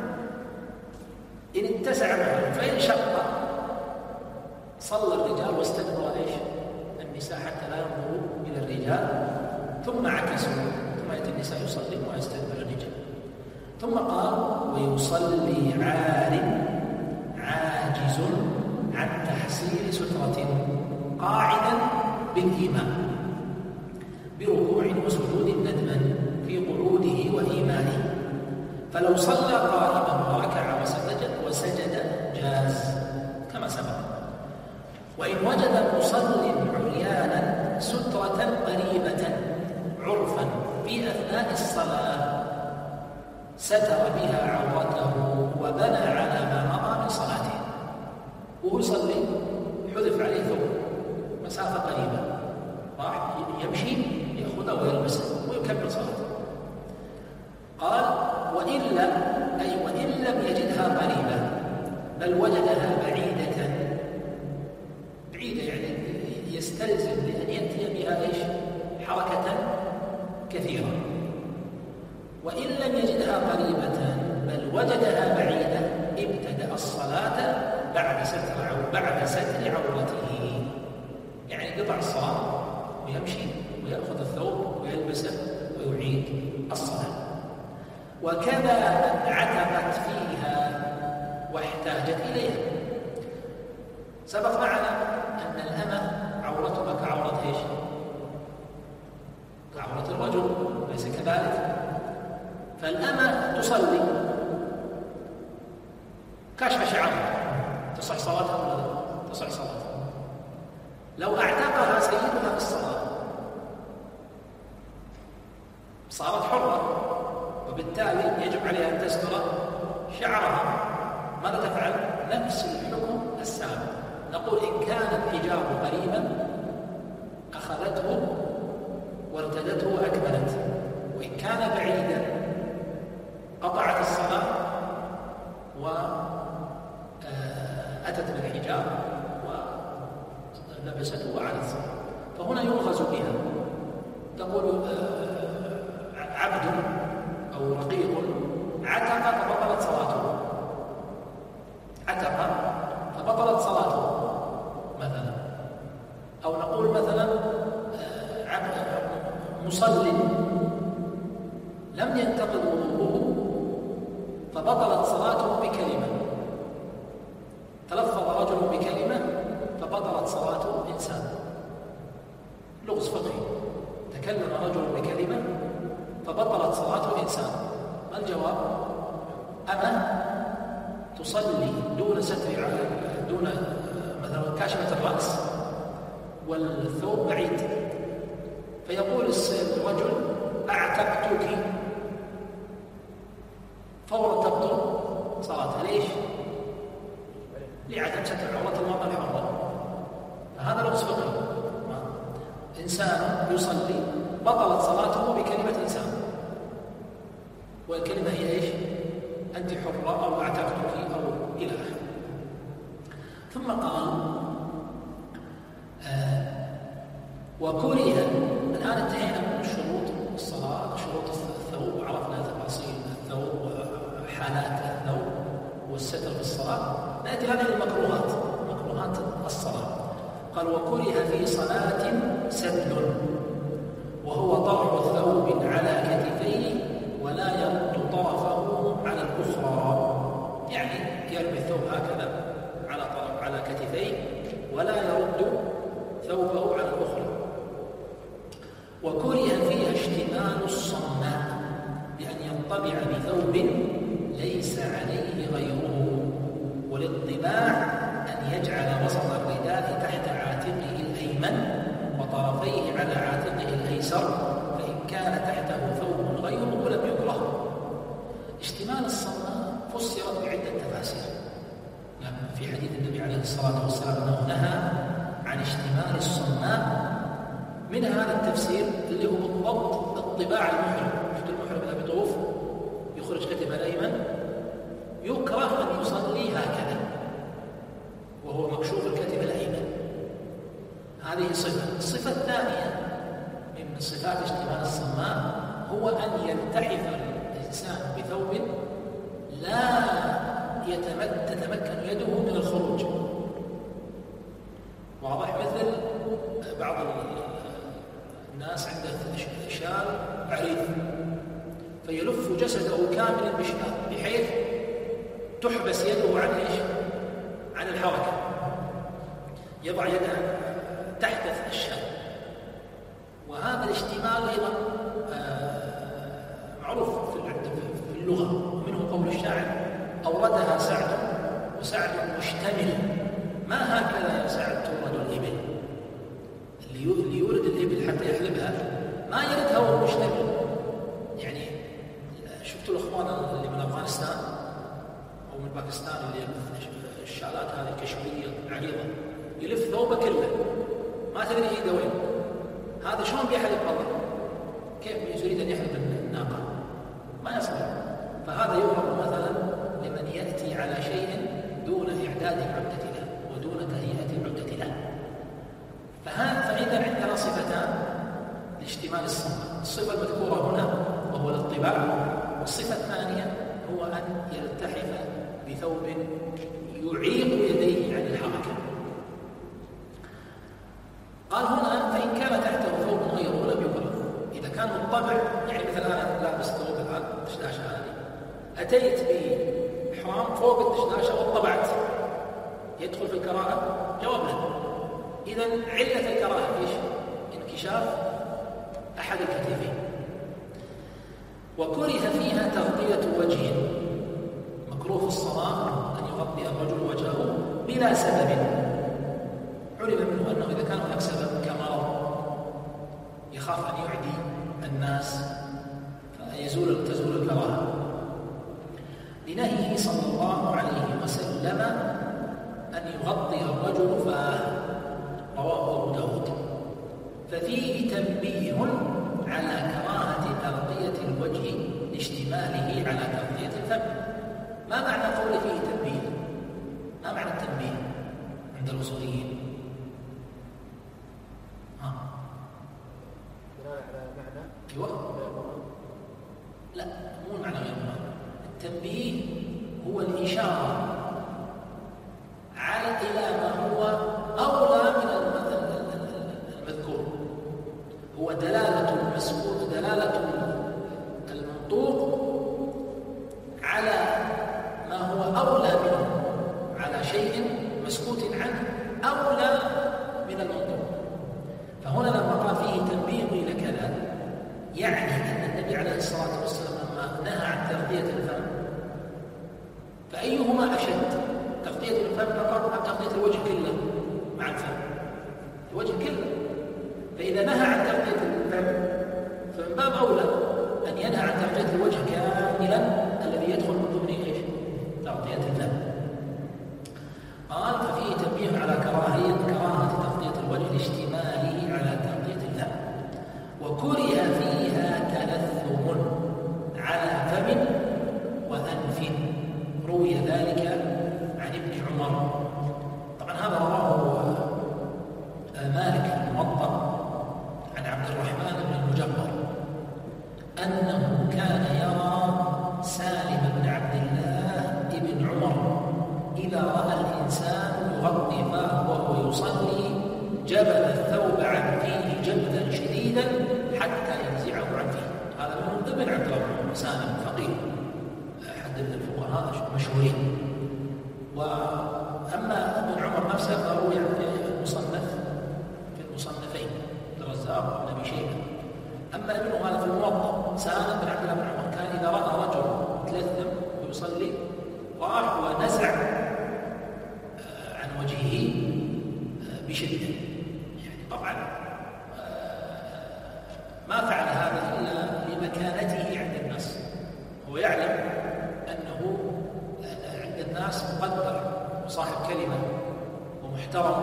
إن اتسع المكان فإن شق صلى الرجال واستدبر ايش؟ النساء حتى لا ينظروا إلى الرجال، ثم عكسوا، ثم يأتي النساء يصلي ويستدبر الرجال. ثم قال ويصلي عار عاجز عن تحصيل سترة قاعدا بالإيمان بركوع وسجود ندما في قعوده وإيمانه، فلو صلى قائما وركع وسجد وسجد جاز كما سبق. وإن وجد مصل عريانا سترة قريبة عرفا في أثناء الصلاة ستر بها عورته وبنى على ما مضى من صلاته، وهو يصلي حذف عليه ثوب مسافة قريبة، راح يمشي يأخذها ويلبسها ويكمل صلاته. قال وإلا أي وإن لم يجدها قريبة بل وجدها بعيدة، بعيدة يعني يستلزم لأن يأتي بها إيش؟ حركة كثيرة. وإن لم يجدها قريبة بل وجدها بعيدة ابتدأ الصلاة بعد ستر أو بعد ستر عورته، يعني قطع الصلاة ويمشي ويأخذ الثوب ويلبسه ويعيد الصلاة. وكذا من عتقت فيها واحتاجت إليها. سبق معنا أن الأمة عورتها كعورة إيش؟ كعورة الرجل، ليس كذلك؟ فالأمة تصلي كشف شعرها، تصح صلاتها ولا لا؟ تصح صلاتها. لو اعتقها سيدها في الصلاة صارت حرة، وبالتالي يجب عليها أن تستر شعرها. ماذا تفعل؟ نفس الحكم السابق، نقول إن كان الحجاب قريبا أخذته وارتدته وأكملت، وإن كان بعيدا قطعت الصلاة وأتت بالحجاب ولبسته وعلى الصلاة. فهنا يؤخذ بها، تقول عبد أو رقيق عتق فبطلت صلاته، عتق فبطلت صلاته مثلا. أو نقول مثلا مصل لم ينتقض وضوءه فبطلت صلاته بكلمة، تلفظ رجل بكلمة فبطلت صلاته إنسان، لغز فقهي، تكلم رجل بكلمة فبطلت صلاته إنسان. ما الجواب؟ أما تصلي دون ستر دون مثلا كاشفة الرأس والثوب بعيد، فيقول الرجل أعتقتك، فورا تبطل صلاتها. ليش؟ لعدم ستر عورة المرأة الحرة. فهذا لغز فقهي. إنسان يصلي بطلت صلاته بكلمة إنسان، والكلمة هي إيش؟ أنت حرة أو أعتقتك أو إلى آخره. ثم قال آه وكره. الآن انتهينا من شروط الصلاة، شروط الثوب، وعرفنا تفاصيل الثوب وحالات الثوب والستر في الصلاة. نأتي هذه المكروهات، مكروهات الصلاة. قال وكره في صلاة سدل، وهو طرح ثوب على كتفيه ولا يرد طرفه على الأخرى، يعني يرمي الثوب هكذا على طرف على كتفيه ولا يرد ثوبه على الأخرى. وكره فيها اشتمال الصماء بأن ينطبع بثوب ليس عليه غيره، والاطباع أن يجعل وسط الرداء تحت عاتقه الأيمن وطرفيه على عاتقه الأيسر، فإن كان تحته ثوب غيره لم يكره. اشتمال الصماء فسرت التفاسير. لكن في حديث النبي عليه الصلاة والسلام أنه نهى عن اشتمال الصماء. من هذا التفسير اللي هو بالضبط الطباع المحرم. شفت المحرم إذا بيطوف يخرج كتفه الأيمن، يكره أن يصلي هكذا وهو مكشوف الكتف الأيمن. هذه صفة. الصفة الثانية من صفات اشتمال الصماء هو أن يلتحف الإنسان بثوب لا تتمكن يده من الخروج. واضح؟ مثل بعض الناس عنده شال عريض فيلف جسده كاملا بشال بحيث تحبس يده عن ايش؟ عن الحركة. يضع يده تحت الشال. وهذا الاشتمال أيضا معروف في اللغة، ومنه قول الشاعر: أوردها سعد وسعد مشتمل، ما هكذا يا سعد تورد الإبل. اللي يورد الإبل حتى يحلبها ما يردها وهو مشتمل. يعني شفتوا الأخوان اللي من أفغانستان أو من باكستان اللي الشالات هذه الكشميرية العريضة يلف ثوبه كله ما تدري ايده وين. هذا شلون بيحلب الله؟ كيف يريد ان يحلب الناقه؟ ما يصلح. فهذا يغرب مثلا لمن ياتي على شيء دون اعداد العده له ودون تهيئه العده له. فاذا عندنا صفتان لاشتمال الصماء: الصفه المذكوره هنا وهو الاطباع، والصفه الثانيه هو ان يلتحف بثوب يعيق يديه عن الحركه. قال هنا: فإن كان تحته ثوب غيره لم يكره. إذا كان الطبع، يعني مثلا أنا لابس ثوب الآن الدشداشة هذه، أتيت بحرام فوق الدشداشة وطبعت، يدخل في الكراهة؟ جواب لا. إذا علة الكراهة إيش؟ انكشاف أحد الكتفين. وكره فيها تغطية وجه. مكروه في الصلاة أن يغطي الرجل وجهه بلا سبب. علم منه أنه إذا كان هناك سبب كمرض يخاف أن يعدي الناس فيزول تزول الكراهة، لنهيه صلى الله عليه وسلم أن يغطي الرجل فاه. رواه أبو داود. ففيه تنبيه على كراهة تغطية الوجه لاشتماله على تغطية الفم. ما معنى قول فيه تنبيه؟ ما معنى التنبيه عند الأصوليين؟ أيوة. لا، مو معنى غير معنى. التنبيه هو الإشارة على إلى ما هو أولى من المذكور. هو دلالة المسكوت، دلالة المنطوق على ما هو أولى منه، على شيء مسكوت عنه أولى من المنطوق. فهنا لما قال فيه تنبيه إلى كذا، يعني أن النبي عليه الصلاة والسلام لما نهى عن تغطية الفم، فأيهما أشد؟ تغطية الفم فقط أم تغطية الوجه كله مع الفم؟ الوجه كله. فإذا نهى عن تغطية الفم فمن باب أولى أن ينهى عن تغطية الوجه كاملا الذي يدخل من ضمن إيش؟ تغطية الفم. قال: ففيه تنبيه على كراهية كراهة تغطية الوجه لاشتماله على تغطية الفم. وكره فيها تلثم على فم وأنف. روي ذلك عن ابن عمر. طبعا هذا رواه مالك في الموطأ عن عبد الرحمن بن المجبر أنه كان يرى سالم بن عبد الله بن عمر إذا رأى الإنسان يغطي فاه وهو يصلي جبل الثوب عن فيه جبلا شديدا حتى ينزعه عن فيه. هذا من ابن عبد الله بن سالم فقيه أحد الفقهاء المشهورين. وأما ابن عمر نفسه فروي في المصنف في المصنفين الرزاق وابن أبي شيبة. أما ابنه هذا في الموطأ سالم بن عبد الله بن عمر كان إذا رأى رجل متلثم ويصلي راح ونزع عن وجهه بشدة. يعني طبعا ما فعل هذا إلا لمكانته عند الناس. هو يعلم أنه عند الناس محترم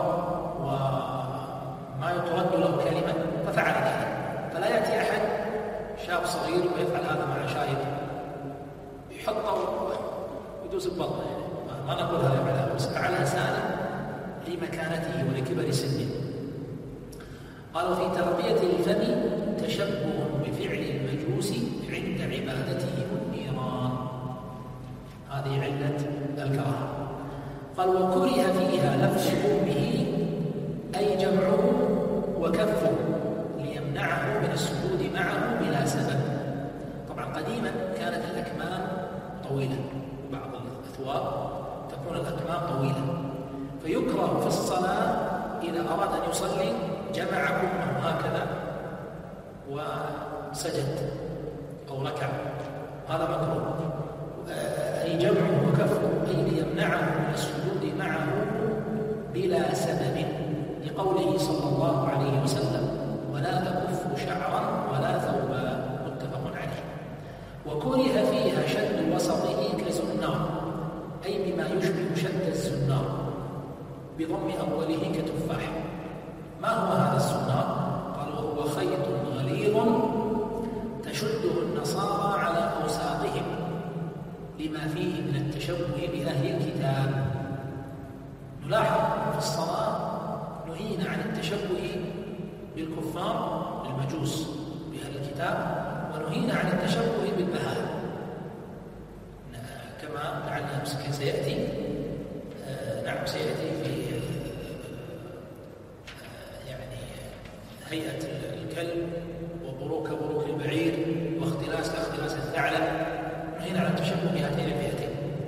وما ترد له كلمة ففعل ذلك. فلا يأتي أحد شاب صغير ويفعل هذا مع شايب يحطه ويدوس البطن، يعني ما نقول هذا يفعلها، بس فعلها سالم لمكانته ولكبر سنه. قالوا في تربية الفم تشبه بفعل المجوس عند عبادتهم النيران، هذه علة الكراهة. قال وكره فيها لفظ به أي جمعه وكفه ليمنعه من السجود معه بلا سبب. طبعا قديما كانت الأكمام طويلة، بعض الأثواب تكون الأكمام طويلة، فيكره في الصلاة إذا أراد أن يصلي جمع كمه هكذا وسجد أو ركع، هذا مكروه. أي جمعه وكفه أي ليمنعه من السجود معه بلا سبب، لقوله صلى الله عليه وسلم ولا تكف شعرا ولا ثوبا، متفق عليه. وكره فيها شد وسطه كزنار، أي بما يشبه شد الزنار بضم أوله كتفاح. ما هو هذا الزنار؟ قال وهو خيط غليظ تشده النصارى على أوساطهم لما فيه من التشبه بأهل الكتاب. نلاحظ في الصلاة نهينا عن التشبه بالكفار بالمجوس بأهل الكتاب، ونهينا عن التشبه بالبهائم كما لعلنا سيأتي آه نعم سيأتي في آه يعني هيئة الكلب وبروك بروك البعير واختلاس كاختلاس الثعلب، نهينا عن التشبه بهاتين الفئتين.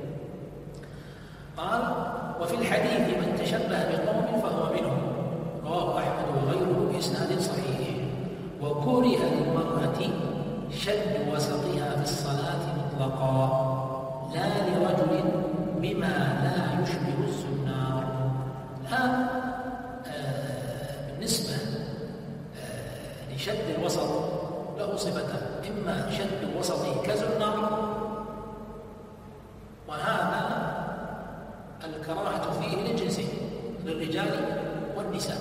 قال وفي الحديث من تشبه بقوم فهو منهم، رواه أحمد وغيره بإسناد صحيح. وكره للمرأة شد وسطها في الصلاة مطلقا لا لرجل بما لا يشبه الزنار. الآن آه بالنسبة آه لشد الوسط له صفتان، إما شد وسطه كزنار، وهذا الكراهة فيه للجنسين للرجال والنساء،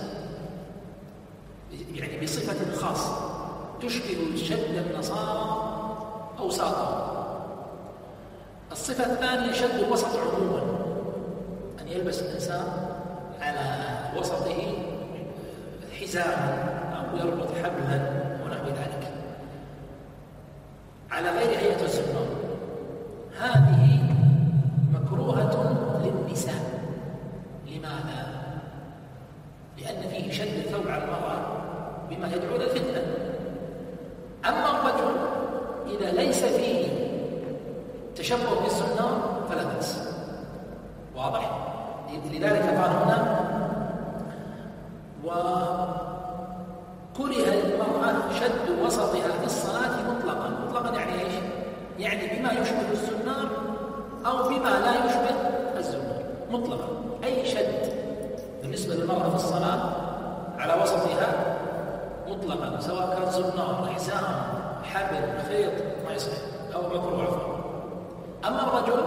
يعني بصفة خاصة تشبه شد النصارى أوساطهم. الصفة الثانية شد الوسط عموما، أن يلبس الإنسان على وسطه حزاما أو يربط حبلا ونحو ذلك على غير هيئة الزنار. هذه مكروهة للنساء. لماذا؟ لأن فيه شد الثوب على المرأة بما يدعو إلى الفتنة. أما الرجل إذا ليس فيه تشبه بالزنار فلا بأس. واضح؟ لذلك قال هنا وكره للمرأة شد وسطها في الصلاة مطلقا. مطلقا يعني ايش؟ يعني بما يشبه الزنار أو بما لا يشبه الزنار مطلقا. أي شد بالنسبة للمرأة في الصلاة على وسطها مطلقا، سواء كان زنار، حزام، حبل، خيط، ما يصح أو مكروه عفوا. أما الرجل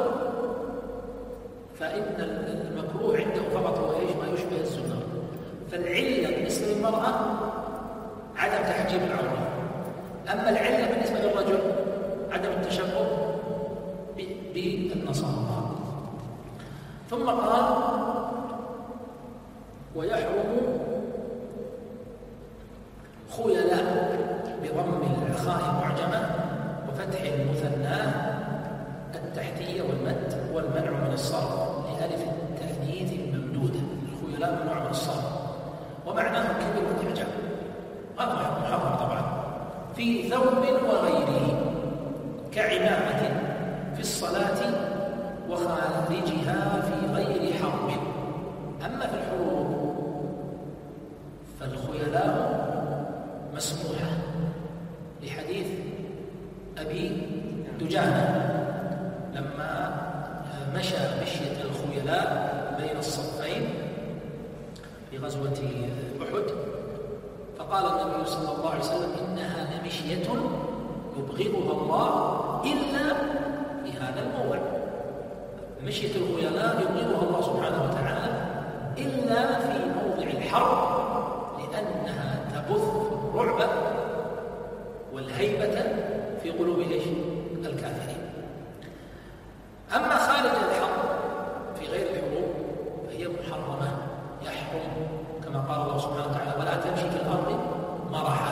فإن المكروه عنده فقط هو ايش؟ ما يشبه الزنار. فالعلة بالنسبة للمرأة عدم تحجيب العورة، أما العلة بالنسبة للرجل عدم التشبه بالنصارى. ثم قال ويحرم خيلاء بضم الخاء المعجمة وفتح المثناه التحتية والمد والمنع من الصرف لألف التأنيث الممدودة. الخيلاء ممنوع من الصرف ومعناه كبر والإعجاب، هذا محرم طبعا في ثوب وغيره كعمامة في الصلاة وخارجها في غير حرب. أما في الحروب فالخيلاء مسموحة لحديث أبي دجانة لما مشى مشية الخيلاء بين الصفين في غزوة أحد، فقال النبي صلى الله عليه وسلم إنها لمشية يبغضها الله إلا في هذا الموضع. مشية الخيلاء يبغضها الله سبحانه وتعالى إلا في موضع الحرب لأنها تبث الرعب والهيبة في قلوب الكافرين. أما خارج الحرب في غير الحروب فهي محرمة، يحرم كما قال الله سبحانه وتعالى ولا تمشي في الأرض مرحا.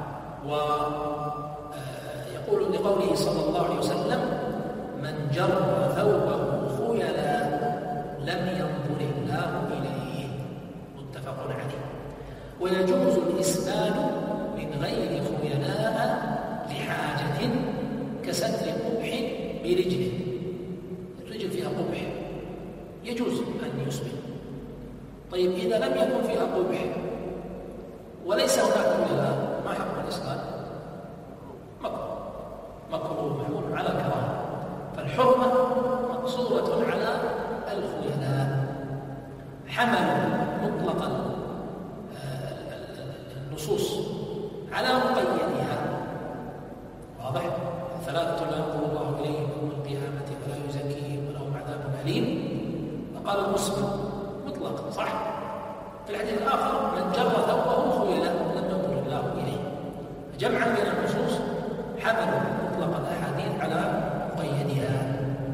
ويقول لقوله صلى الله عليه وسلم من جر ثوبه خيلا لم ينظر الله إليه، متفق عليه. ويجوز الإسبال من غير خيلاء لحاجة كستر قبح برجل، الرجل فيها قبح يجوز أن يسبل. طيب إذا لم يكن فيها قبح وليس هناك خيلاء ما حكم الإسبال؟ مكروه، مكروه محمول على الكراهة. فالحرمة مقصورة على الخيلاء. حمل مطلقا النصوص على مقيدها، واضح؟ ثلاثة لا ينظر الله إليهم يوم القيامة ولا يزكيهم ولهم عذاب أليم. فقال المسلم مطلق صح. في الحديث الآخر من جر ثوبه خيلا لم ينظر الله إليه. جمعا بين النصوص حملوا مطلق الأحاديث على مقيدها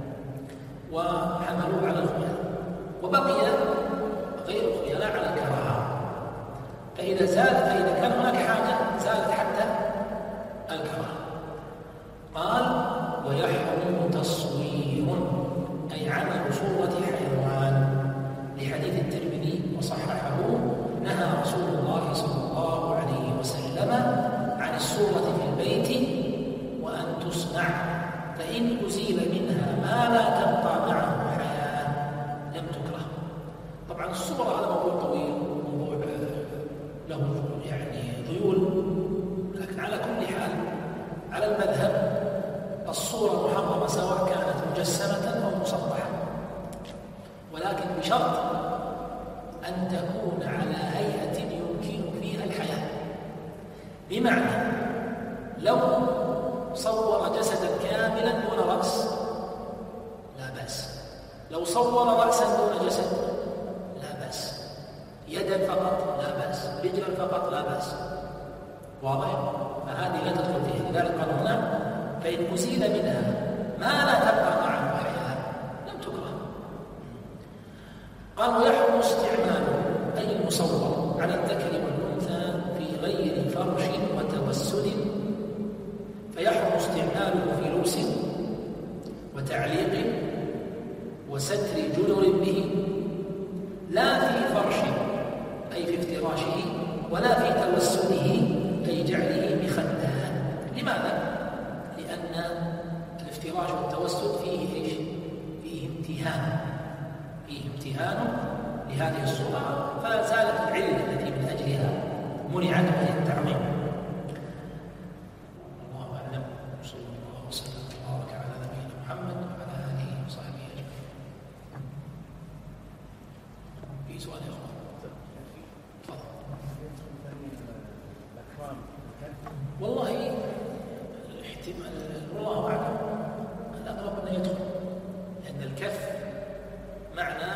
وحملوا على الخيلاء، وبقي غير الخيلاء على الكراهة. فإذا زاد فإذا كان هناك حاجة زادت حتى الكراهة. قال ويحرم تصوير أي عمل صورة حيوان، لحديث الترمذي وصححه نهى رسول الله صلى الله عليه وسلم عن الصورة في البيت وأن تصنع فإن أزيل منها ما لا تبقى معه حياة لم تكره. طبعا الصورة هذا موضوع طويل، موضوع له يعني ذيول، لكن على كل حال على المذهب الصورة محرمة سواء كانت مجسمة أو مسطحة، ولكن بشرط أن تكون على هيئة يمكن فيها الحياة. بمعنى لو صور جسدا كاملا دون رأس لا بأس، لو صور رأسا دون جسد لا بأس، يدا فقط لا بأس، رجلا فقط لا بأس، واضح؟ فهذه لا تدخل فيها. لذلك قال هنا فإن أزيل منها ما لا تبقى معه حياة لم تكره. قال ويحرم استعماله أي المصور على الذكر والأنثى في غير فرش وتوسد، فيحرم استعماله في لبس وتعليق وستر جدر به، لا في فرش أي في افتراشه، ولا في توسده أي جعله مخدًا. لماذا؟ لأن الافتراش والتوسد فيه إيش؟ فيه امتهان، فيه امتهان لهذه الصورة، فزالت العلة التي من أجلها منعت وهي التعظيم. الله أعلم. صلى الله وسلم وبارك على نبينا محمد وعلى آله وصحبه أجمعين. في سؤال يا أخوان؟ والله احتمال والله أعلم الأقرب أن يدخل، لأن الكف معنى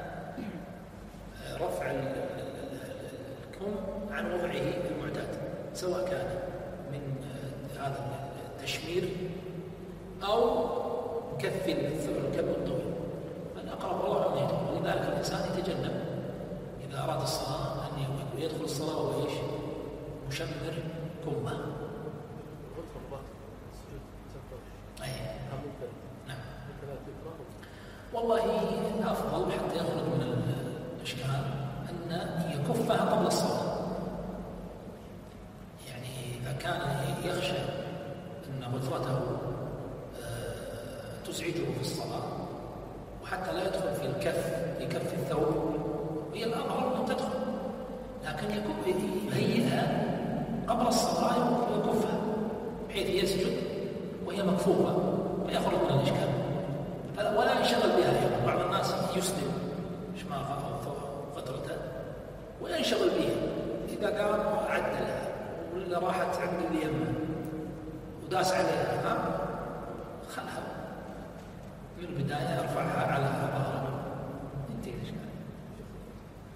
رفع الكم عن وضعه المعتاد، سواء كان من هذا التشمير أو كف الكم الطويل. الأقرب والله أن يدخل، ولذلك الإنسان يتجنب إذا أراد الصلاة أن يدخل الصلاة وهو إيش؟ مشمر كمه. نعم. والله الأفضل حتى يخرج من الإشكال أن يكفها قبل الصلاة. يعني إذا كان يخشى أن غثرته تزعجه في الصلاة وحتى لا يدخل في الكف في كف الثوب، هي الأمر أن تدخل، لكن يهيئها قبل الصلاة ويكفها بحيث يسجد وهي مكفوفة فيخرج من الإشكال، ولا ينشغل بها. يعني بعض الناس يسلم مش ما فترته وينشغل بها، إذا قام عدلها ولا راحت عند اليمين وداس عليها ها خلها من البداية، ارفعها على ظهرها انتهي الإشكال.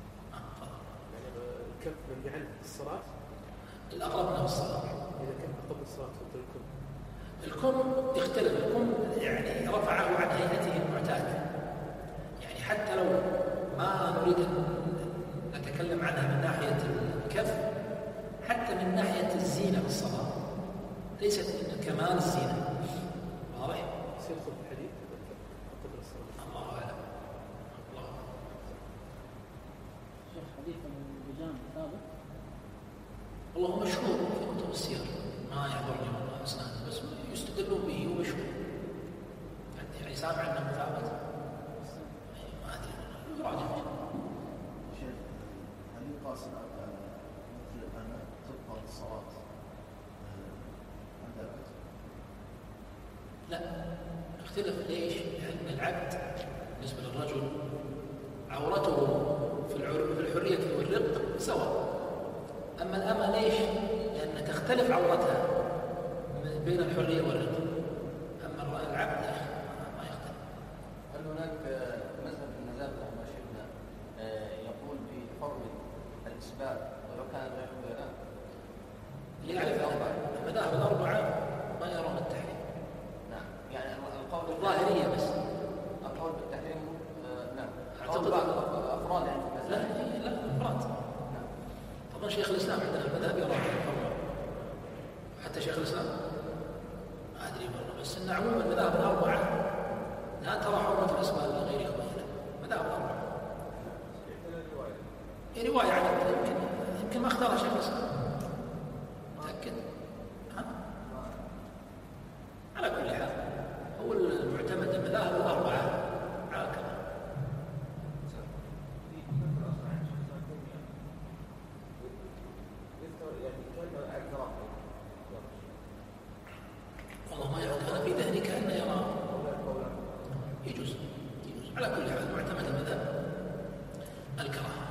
الصلاة؟ الأقرب أنه الصلاة. إذا كان قبل الصلاة تفضل الكم. الكم يختلف، الكم يعني رفعه عن هيئته المعتادة، يعني حتى لو ما نريد أن نتكلم عنها من ناحية الكف، حتى من ناحية الزينة في الصلاة ليست من كمال الزينة. واضح؟ سيدخل في الحديث قبل الصلاة. الله أعلم. الله شيخ حديث الرجال ثابت؟ والله مشهور في كتب السير، ما يحضرني والله أسناد، بس يستدلون به ومشهور. يعني سامع أنه ثابت؟ ما أدري والله، راجع. شيخ هل يقاس على مثل أن تبقى الصلاة عند العبد؟ لا، اختلف. ليش؟ لأن العبد بالنسبة للرجل عورته في في الحرية والرق سواء. أما الأمة ليش؟ لأن تختلف عورتها بين الحرية والرق. أما العبد ما يختلف. هل هناك مذهب المذاهب كما شفنا يقول بحرمة الإسباب ولو كان غير بيان؟ اللي يعرف المذاهب الأربعة ما يرون التحريم. نعم، يعني القول الظاهرية بس. القول بالتحريم نعم. أعتقد بعض الأفراد يعني في لا المذاهب. لا أفراد. نعم. طبعا شيخ الإسلام عندنا المذهب يرى الحرمة، حتى شيخ الإسلام ما أدري والله، بس إن عموما المذاهب الأربعة لا ترى حرمة الأسماء لغير إخواننا. مذاهب الأربعة هي رواية عن يمكن يمكن ما اختارها شيخ الإسلام. متأكد؟ ها؟ على كل حال هو المعتمد المذاهب الأربعة على كلام. والله ما يعود، أنا في ذهني كأنه يرى يجوز. يجوز على كل حال معتمد المذهب الكراهة.